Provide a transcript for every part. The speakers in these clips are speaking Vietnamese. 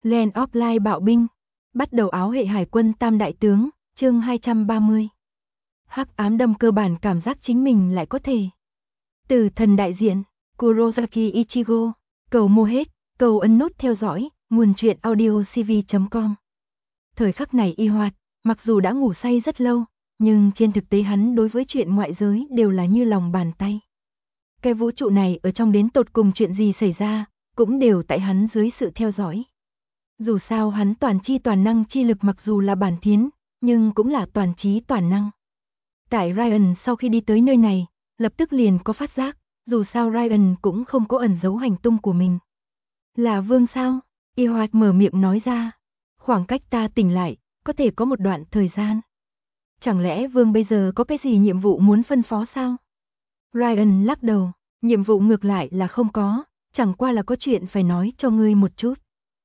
Land of Light bạo binh, bắt đầu áo hệ hải quân tam đại tướng, chương 230. Hắc ám đâm cơ bản cảm giác chính mình lại có thể. Từ thần đại diện, Kurosaki Ichigo, cầu mua hết, cầu ấn nút theo dõi, nguồn truyện audio cv.com. Thời khắc này Y Hoạt, mặc dù đã ngủ say rất lâu, nhưng trên thực tế hắn đối với chuyện ngoại giới đều là như lòng bàn tay. Cái vũ trụ này ở trong đến tột cùng chuyện gì xảy ra, cũng đều tại hắn dưới sự theo dõi. Dù sao hắn toàn chi toàn năng chi lực mặc dù là bản thiến, nhưng cũng là toàn trí toàn năng. Tại Ryan sau khi đi tới nơi này, lập tức liền có phát giác, dù sao Ryan cũng không có ẩn giấu hành tung của mình. Là Vương sao? Y Hoạt mở miệng nói ra. Khoảng cách ta tỉnh lại, có thể có một đoạn thời gian. Chẳng lẽ Vương bây giờ có cái gì nhiệm vụ muốn phân phó sao? Ryan lắc đầu, nhiệm vụ ngược lại là không có, chẳng qua là có chuyện phải nói cho ngươi một chút.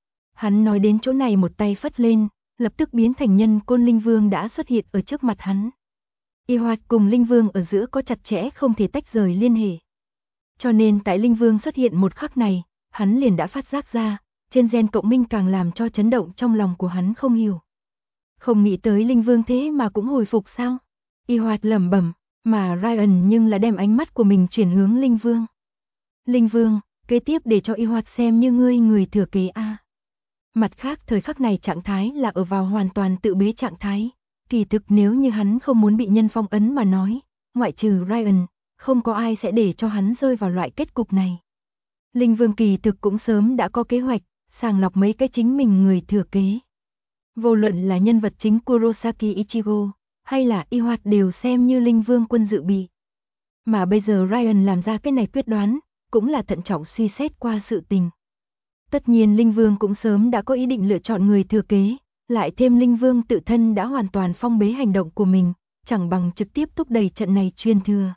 Hắn nói đến chỗ này một tay phất lên, lập tức biến thành nhân côn Linh Vương đã xuất hiện ở trước mặt hắn. Y Hoạt cùng Linh Vương ở giữa có chặt chẽ không thể tách rời liên hệ. Cho nên tại Linh Vương xuất hiện một khắc này, hắn liền đã phát giác ra, trên gen cộng minh càng làm cho chấn động trong lòng của hắn không hiểu. Không nghĩ tới Linh Vương thế mà cũng hồi phục sao? Y Hoạt lẩm bẩm, mà Ryan nhưng là đem ánh mắt của mình chuyển hướng Linh Vương. Linh Vương, kế tiếp để cho Y Hoạt xem như ngươi người thừa kế a. Mặt khác thời khắc này trạng thái là ở vào hoàn toàn tự bế trạng thái. Kỳ thực nếu như hắn không muốn bị nhân phong ấn mà nói, ngoại trừ Ryan, không có ai sẽ để cho hắn rơi vào loại kết cục này. Linh Vương kỳ thực cũng sớm đã có kế hoạch, sàng lọc mấy cái chính mình người thừa kế. Vô luận là nhân vật chính Kurosaki Ichigo, hay là Y Hoạt đều xem như Linh Vương quân dự bị. Mà bây giờ Ryan làm ra cái này quyết đoán, cũng là thận trọng suy xét qua sự tình. Tất nhiên Linh Vương cũng sớm đã có ý định lựa chọn người thừa kế, lại thêm Linh Vương tự thân đã hoàn toàn phong bế hành động của mình, chẳng bằng trực tiếp thúc đẩy trận này truyền thừa.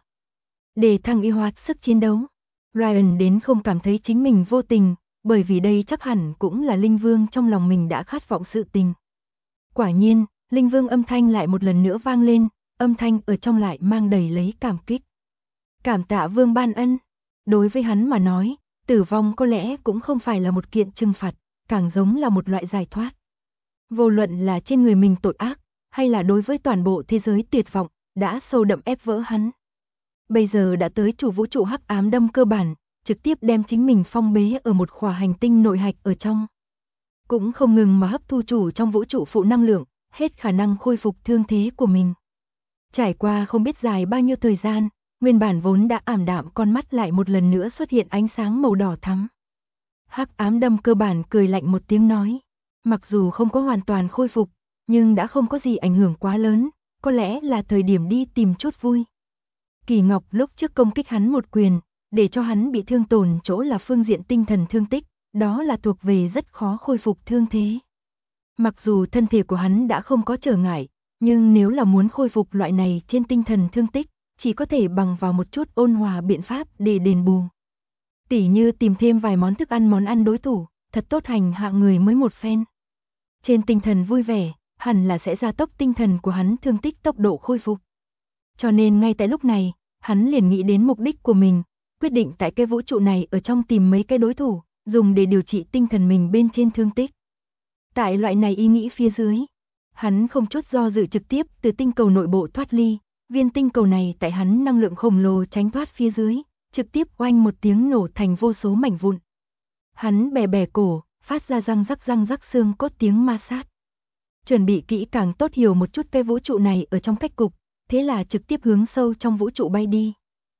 Để thăng Y Hoạt sức chiến đấu, Ryan đến không cảm thấy chính mình vô tình, bởi vì đây chắc hẳn cũng là Linh Vương trong lòng mình đã khát vọng sự tình. Quả nhiên, Linh Vương âm thanh lại một lần nữa vang lên, âm thanh ở trong lại mang đầy lấy cảm kích. Cảm tạ Vương ban ân, đối với hắn mà nói, tử vong có lẽ cũng không phải là một kiện trừng phạt, càng giống là một loại giải thoát. Vô luận là trên người mình tội ác, hay là đối với toàn bộ thế giới tuyệt vọng, đã sâu đậm ép vỡ hắn. Bây giờ đã tới chủ vũ trụ hắc ám đâm cơ bản, trực tiếp đem chính mình phong bế ở một khỏa hành tinh nội hạch ở trong. Cũng không ngừng mà hấp thu chủ trong vũ trụ phụ năng lượng, hết khả năng khôi phục thương thế của mình. Trải qua không biết dài bao nhiêu thời gian, nguyên bản vốn đã ảm đạm con mắt lại một lần nữa xuất hiện ánh sáng màu đỏ thắm. Hắc ám đâm cơ bản cười lạnh một tiếng nói. Mặc dù không có hoàn toàn khôi phục, nhưng đã không có gì ảnh hưởng quá lớn, có lẽ là thời điểm đi tìm chút vui. Kỳ Ngọc lúc trước công kích hắn một quyền, để cho hắn bị thương tổn chỗ là phương diện tinh thần thương tích, đó là thuộc về rất khó khôi phục thương thế. Mặc dù thân thể của hắn đã không có trở ngại, nhưng nếu là muốn khôi phục loại này trên tinh thần thương tích, chỉ có thể bằng vào một chút ôn hòa biện pháp để đền bù. Tỉ như tìm thêm vài món thức ăn món ăn đối thủ, thật tốt hành hạ người mới một phen. Trên tinh thần vui vẻ, hẳn là sẽ gia tốc tinh thần của hắn thương tích tốc độ khôi phục. Cho nên ngay tại lúc này, hắn liền nghĩ đến mục đích của mình, quyết định tại cái vũ trụ này ở trong tìm mấy cái đối thủ, dùng để điều trị tinh thần mình bên trên thương tích. Tại loại này ý nghĩ phía dưới, hắn không chút do dự trực tiếp từ tinh cầu nội bộ thoát ly, viên tinh cầu này tại hắn năng lượng khổng lồ tránh thoát phía dưới, trực tiếp oanh một tiếng nổ thành vô số mảnh vụn. Hắn bè bè cổ, phát ra răng rắc xương cốt tiếng ma sát. Chuẩn bị kỹ càng tốt hiểu một chút cái vũ trụ này ở trong cách cục, thế là trực tiếp hướng sâu trong vũ trụ bay đi.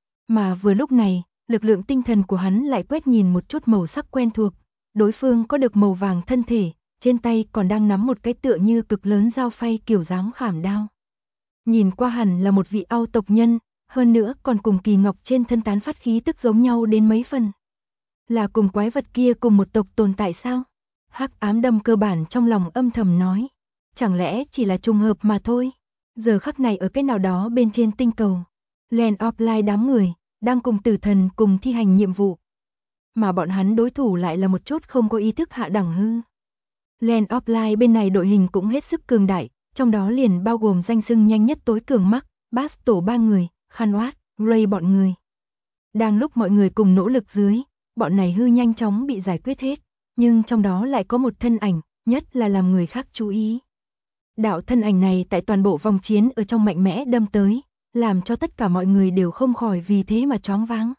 Mà vừa lúc này, lực lượng tinh thần của hắn lại quét nhìn một chút màu sắc quen thuộc, đối phương có được màu vàng thân thể, trên tay còn đang nắm một cái tựa như cực lớn dao phay kiểu dáng khảm đao. Nhìn qua hẳn là một vị Âu tộc nhân, hơn nữa còn cùng Kỳ Ngọc trên thân tán phát khí tức giống nhau đến mấy phần. Là cùng quái vật kia cùng một tộc tồn tại sao? Hắc ám đâm cơ bản trong lòng âm thầm nói. Chẳng lẽ chỉ là trùng hợp mà thôi? Giờ khắc này ở cái nào đó bên trên tinh cầu, Land of Light đám người, đang cùng tử thần cùng thi hành nhiệm vụ. Mà bọn hắn đối thủ lại là một chút không có ý thức hạ đẳng hư. Land of Light bên này đội hình cũng hết sức cường đại, trong đó liền bao gồm danh xưng nhanh nhất tối cường Mark, Bass tổ 3 người, Khanwat, Ray bọn người. Đang lúc mọi người cùng nỗ lực dưới, bọn này hư nhanh chóng bị giải quyết hết, nhưng trong đó lại có một thân ảnh, nhất là làm người khác chú ý. Đạo thân ảnh này tại toàn bộ vòng chiến ở trong mạnh mẽ đâm tới, làm cho tất cả mọi người đều không khỏi vì thế mà choáng váng.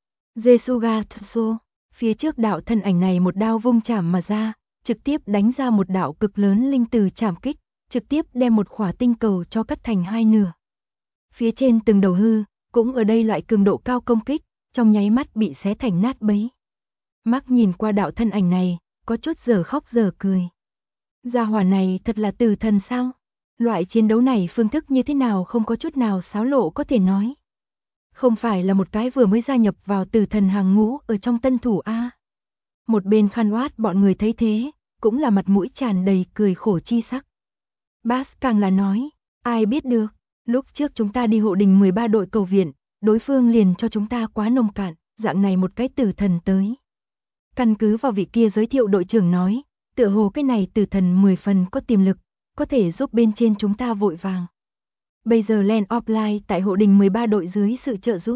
Jesuga Tso, phía trước đạo thân ảnh này một đao vung chảm mà ra, trực tiếp đánh ra một đạo cực lớn linh từ chảm kích, trực tiếp đem một khỏa tinh cầu cho cắt thành hai nửa. Phía trên từng đầu hư, cũng ở đây loại cường độ cao công kích, trong nháy mắt bị xé thành nát bấy. Mark nhìn qua đạo thân ảnh này, có chút giờ khóc giờ cười. Gia hỏa này thật là tử thần sao? Loại chiến đấu này phương thức như thế nào không có chút nào xáo lộ có thể nói. Không phải là một cái vừa mới gia nhập vào tử thần hàng ngũ ở trong tân thủ A. Một bên Khan Oát bọn người thấy thế, cũng là mặt mũi tràn đầy cười khổ chi sắc. Bass càng là nói, ai biết được, lúc trước chúng ta đi hộ đình 13 đội cầu viện, đối phương liền cho chúng ta quá nông cạn, dạng này một cái tử thần tới. Căn cứ vào vị kia giới thiệu đội trưởng nói, tựa hồ cái này tử thần 10 phần có tiềm lực, có thể giúp bên trên chúng ta vội vàng. Bây giờ Land of Light tại hộ đình 13 đội dưới sự trợ giúp,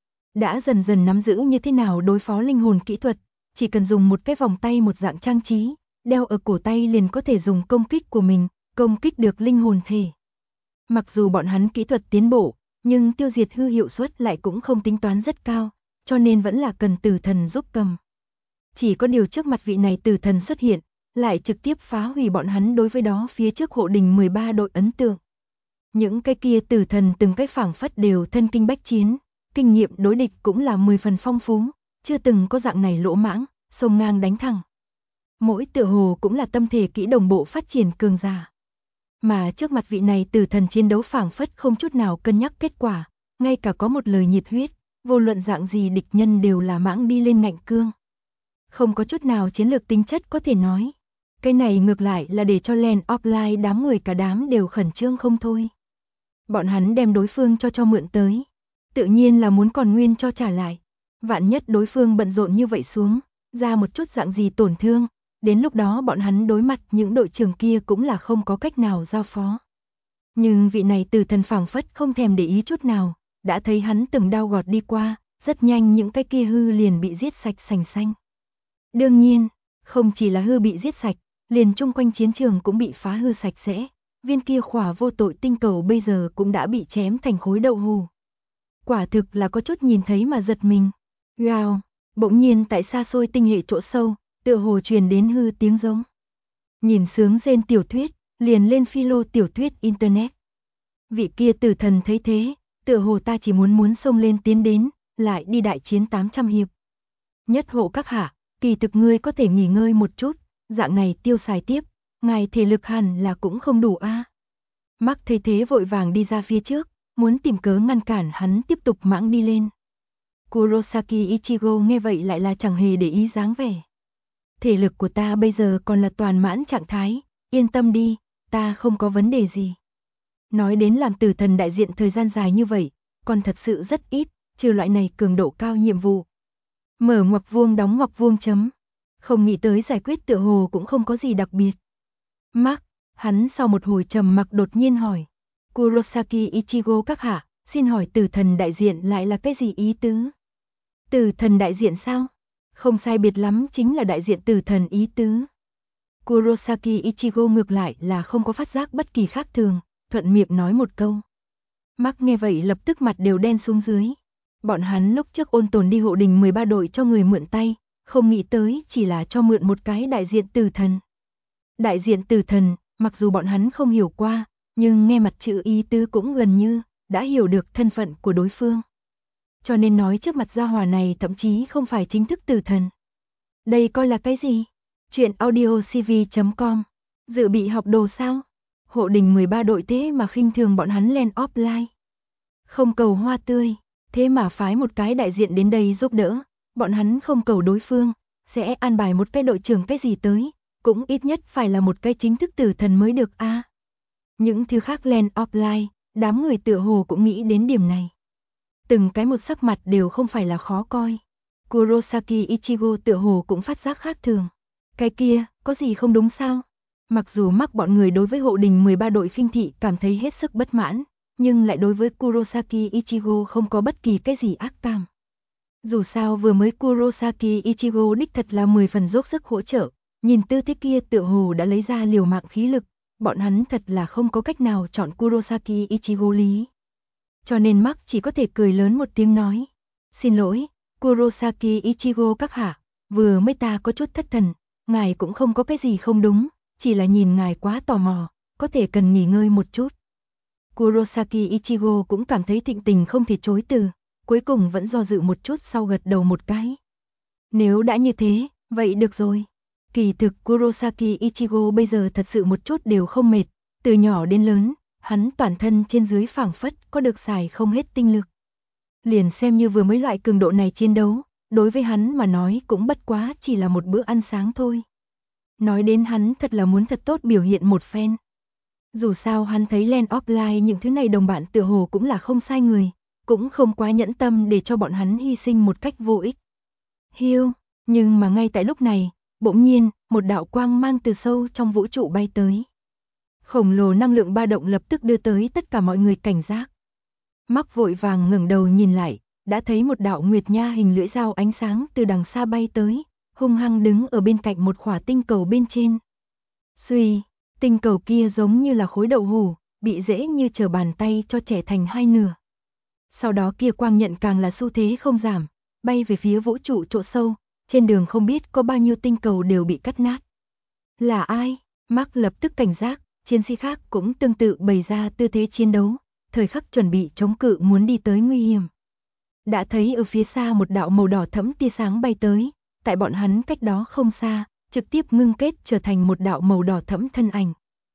đã dần dần nắm giữ như thế nào đối phó linh hồn kỹ thuật, chỉ cần dùng một cái vòng tay một dạng trang trí, đeo ở cổ tay liền có thể dùng công kích của mình, công kích được linh hồn thể. Mặc dù bọn hắn kỹ thuật tiến bộ, nhưng tiêu diệt hư hiệu suất lại cũng không tính toán rất cao, cho nên vẫn là cần tử thần giúp cầm. Chỉ có điều trước mặt vị này tử thần xuất hiện, lại trực tiếp phá hủy bọn hắn đối với đó phía trước hộ đình 13 đội ấn tượng. Những cái kia tử thần từng cái phảng phất đều thân kinh bách chiến, kinh nghiệm đối địch cũng là 10 phần phong phú, chưa từng có dạng này lỗ mãng, xông ngang đánh thẳng. Mỗi tựa hồ cũng là tâm thể kỹ đồng bộ phát triển cường giả. Mà trước mặt vị này tử thần chiến đấu phảng phất không chút nào cân nhắc kết quả, ngay cả có một lời nhiệt huyết, vô luận dạng gì địch nhân đều là mãng đi lên ngạnh cương. Không có chút nào chiến lược tính chất có thể nói. Cái này ngược lại là để cho Land of Light đám người cả đám đều khẩn trương không thôi. Bọn hắn đem đối phương cho mượn tới, tự nhiên là muốn còn nguyên cho trả lại. Vạn nhất đối phương bận rộn như vậy xuống, ra một chút dạng gì tổn thương, đến lúc đó bọn hắn đối mặt những đội trưởng kia cũng là không có cách nào giao phó. Nhưng vị này tử thần phảng phất không thèm để ý chút nào, đã thấy hắn từng đao gọt đi qua, rất nhanh những cái kia hư liền bị giết sạch sành xanh. Đương nhiên, không chỉ là hư bị giết sạch, liền chung quanh chiến trường cũng bị phá hư sạch sẽ, viên kia khỏa vô tội tinh cầu bây giờ cũng đã bị chém thành khối đậu hù. Quả thực là có chút nhìn thấy mà giật mình. Gào, bỗng nhiên tại xa xôi tinh hệ chỗ sâu, tựa hồ truyền đến hư tiếng giống. Nhìn sướng rên tiểu thuyết, liền lên philo tiểu thuyết internet. Vị kia tử thần thấy thế, tựa hồ ta chỉ muốn xông lên tiến đến, lại đi đại chiến 800 hiệp. Nhất hộ các hạ, kỳ thực ngươi có thể nghỉ ngơi một chút, dạng này tiêu xài tiếp, ngài thể lực hẳn là cũng không đủ a. Mark thấy thế vội vàng đi ra phía trước, muốn tìm cớ ngăn cản hắn tiếp tục mãng đi lên. Kurosaki Ichigo nghe vậy lại là chẳng hề để ý dáng vẻ. Thể lực của ta bây giờ còn là toàn mãn trạng thái, yên tâm đi, ta không có vấn đề gì. Nói đến làm tử thần đại diện thời gian dài như vậy, còn thật sự rất ít, trừ loại này cường độ cao nhiệm vụ. Mở ngoặc vuông đóng ngoặc vuông chấm. Không nghĩ tới giải quyết tựa hồ cũng không có gì đặc biệt. Mark, hắn sau một hồi trầm mặc đột nhiên hỏi. Kurosaki Ichigo các hạ, xin hỏi tử thần đại diện lại là cái gì ý tứ? Tử thần đại diện sao? Không sai biệt lắm chính là đại diện tử thần ý tứ. Kurosaki Ichigo ngược lại là không có phát giác bất kỳ khác thường, thuận miệng nói một câu. Mark nghe vậy lập tức mặt đều đen xuống dưới. Bọn hắn lúc trước ôn tồn đi hộ đình 13 đội cho người mượn tay, không nghĩ tới chỉ là cho mượn một cái đại diện tử thần. Đại diện tử thần, mặc dù bọn hắn không hiểu qua, nhưng nghe mặt chữ ý tứ cũng gần như đã hiểu được thân phận của đối phương. Cho nên nói trước mặt gia hỏa này thậm chí không phải chính thức tử thần. Đây coi là cái gì? Chuyện audiocv.com. Dự bị học đồ sao? Hộ đình 13 đội thế mà khinh thường bọn hắn Land of Light. Không cầu hoa tươi, thế mà phái một cái đại diện đến đây giúp đỡ. Bọn hắn không cầu đối phương, sẽ an bài một cái đội trưởng cái gì tới, cũng ít nhất phải là một cái chính thức tử thần mới được a. Những thứ khác Land of Light, đám người tựa hồ cũng nghĩ đến điểm này. Từng cái một sắc mặt đều không phải là khó coi. Kurosaki Ichigo tựa hồ cũng phát giác khác thường. Cái kia, có gì không đúng sao? Mặc dù mắc bọn người đối với hộ đình 13 đội khinh thị cảm thấy hết sức bất mãn, nhưng lại đối với Kurosaki Ichigo không có bất kỳ cái gì ác cảm. Dù sao vừa mới Kurosaki Ichigo đích thật là 10 phần dốc sức hỗ trợ, nhìn tư thế kia tựa hồ đã lấy ra liều mạng khí lực, bọn hắn thật là không có cách nào chọn Kurosaki Ichigo lý. Cho nên Mark chỉ có thể cười lớn một tiếng nói, xin lỗi, Kurosaki Ichigo các hạ, vừa mới ta có chút thất thần, ngài cũng không có cái gì không đúng, chỉ là nhìn ngài quá tò mò, có thể cần nghỉ ngơi một chút. Kurosaki Ichigo cũng cảm thấy thịnh tình không thể chối từ, cuối cùng vẫn do dự một chút sau gật đầu một cái. Nếu đã như thế, vậy được rồi. Kỳ thực Kurosaki Ichigo bây giờ thật sự một chút đều không mệt, từ nhỏ đến lớn, hắn toàn thân trên dưới phảng phất có được xài không hết tinh lực. Liền xem như vừa mới loại cường độ này chiến đấu, đối với hắn mà nói cũng bất quá chỉ là một bữa ăn sáng thôi. Nói đến hắn thật là muốn thật tốt biểu hiện một phen. Dù sao hắn thấy Land of Light những thứ này đồng bạn tựa hồ cũng là không sai người, cũng không quá nhẫn tâm để cho bọn hắn hy sinh một cách vô ích. Hiu, nhưng mà ngay tại lúc này, bỗng nhiên, một đạo quang mang từ sâu trong vũ trụ bay tới. Khổng lồ năng lượng ba động lập tức đưa tới tất cả mọi người cảnh giác. Mark vội vàng ngẩng đầu nhìn lại, đã thấy một đạo nguyệt nha hình lưỡi dao ánh sáng từ đằng xa bay tới, hung hăng đứng ở bên cạnh một khỏa tinh cầu bên trên. Xuy, tinh cầu kia giống như là khối đậu hũ, bị dễ như trở bàn tay cho chẻ thành hai nửa. Sau đó kia quang nhận càng là xu thế không giảm, bay về phía vũ trụ chỗ sâu, trên đường không biết có bao nhiêu tinh cầu đều bị cắt nát. Là ai? Mark lập tức cảnh giác, chiến sĩ khác cũng tương tự bày ra tư thế chiến đấu, thời khắc chuẩn bị chống cự muốn đi tới nguy hiểm. Đã thấy ở phía xa một đạo màu đỏ thẫm tia sáng bay tới, tại bọn hắn cách đó không xa, trực tiếp ngưng kết trở thành một đạo màu đỏ thẫm thân ảnh.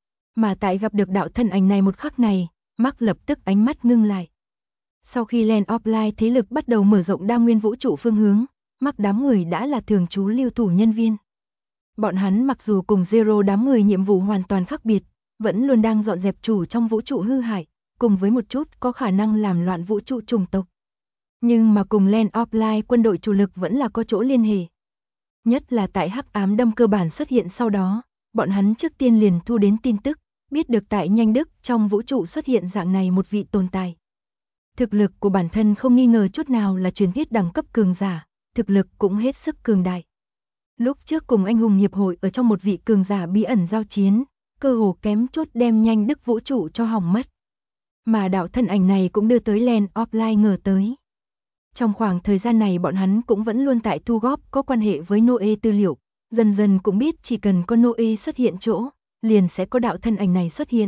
Mà tại gặp được đạo thân ảnh này một khắc này, Mark lập tức ánh mắt ngưng lại. Sau khi Land of Light thế lực bắt đầu mở rộng đa nguyên vũ trụ phương hướng, Mark đám người đã là thường trú lưu thủ nhân viên. Bọn hắn mặc dù cùng Zero đám người nhiệm vụ hoàn toàn khác biệt, vẫn luôn đang dọn dẹp chủ trong vũ trụ hư hại, cùng với một chút có khả năng làm loạn vũ trụ chủng tộc. Nhưng mà cùng Land of Light quân đội chủ lực vẫn là có chỗ liên hệ. Nhất là tại hắc ám đâm cơ bản xuất hiện sau đó, bọn hắn trước tiên liền thu đến tin tức, biết được tại Nhanh Đức trong vũ trụ xuất hiện dạng này một vị tồn tại. Thực lực của bản thân không nghi ngờ chút nào là truyền thuyết đẳng cấp cường giả, thực lực cũng hết sức cường đại. Lúc trước cùng anh hùng hiệp hội ở trong một vị cường giả bí ẩn giao chiến, cơ hồ kém chút đem Nhanh Đức vũ trụ cho hỏng mất. Mà đạo thân ảnh này cũng đưa tới Land of Light ngờ tới. Trong khoảng thời gian này bọn hắn cũng vẫn luôn tại thu góp có quan hệ với Noe tư liệu, dần dần cũng biết chỉ cần có Noe xuất hiện chỗ, liền sẽ có đạo thân ảnh này xuất hiện.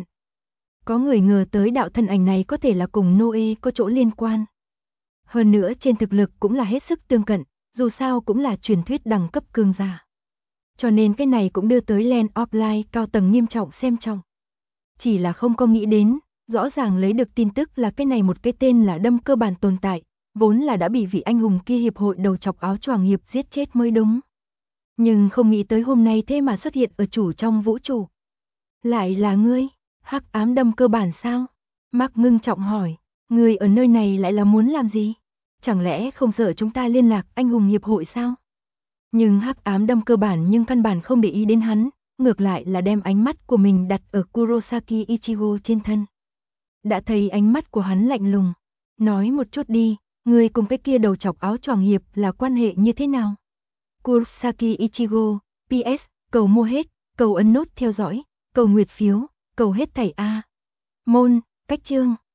Có người ngờ tới đạo thân ảnh này có thể là cùng Noe có chỗ liên quan. Hơn nữa trên thực lực cũng là hết sức tương cận, dù sao cũng là truyền thuyết đẳng cấp cường giả. Cho nên cái này cũng đưa tới Land of Light cao tầng nghiêm trọng xem trọng. Chỉ là không có nghĩ đến, rõ ràng lấy được tin tức là cái này một cái tên là đâm cơ bản tồn tại, vốn là đã bị vị anh hùng kia hiệp hội đầu chọc áo choàng hiệp giết chết mới đúng. Nhưng không nghĩ tới hôm nay thế mà xuất hiện ở chủ trong vũ trụ. Lại là ngươi, hắc ám đâm cơ bản sao? Mark ngưng trọng hỏi, ngươi ở nơi này lại là muốn làm gì? Chẳng lẽ không sợ chúng ta liên lạc anh hùng hiệp hội sao? Nhưng hắc ám đâm cơ bản nhưng căn bản không để ý đến hắn, ngược lại là đem ánh mắt của mình đặt ở Kurosaki Ichigo trên thân. Đã thấy ánh mắt của hắn lạnh lùng, nói một chút đi, ngươi cùng cái kia đầu chọc áo choàng hiệp là quan hệ như thế nào? Kurosaki Ichigo, PS, cầu mua hết, cầu ấn nút theo dõi, cầu nguyệt phiếu, cầu hết thảy A. Môn, cách chương.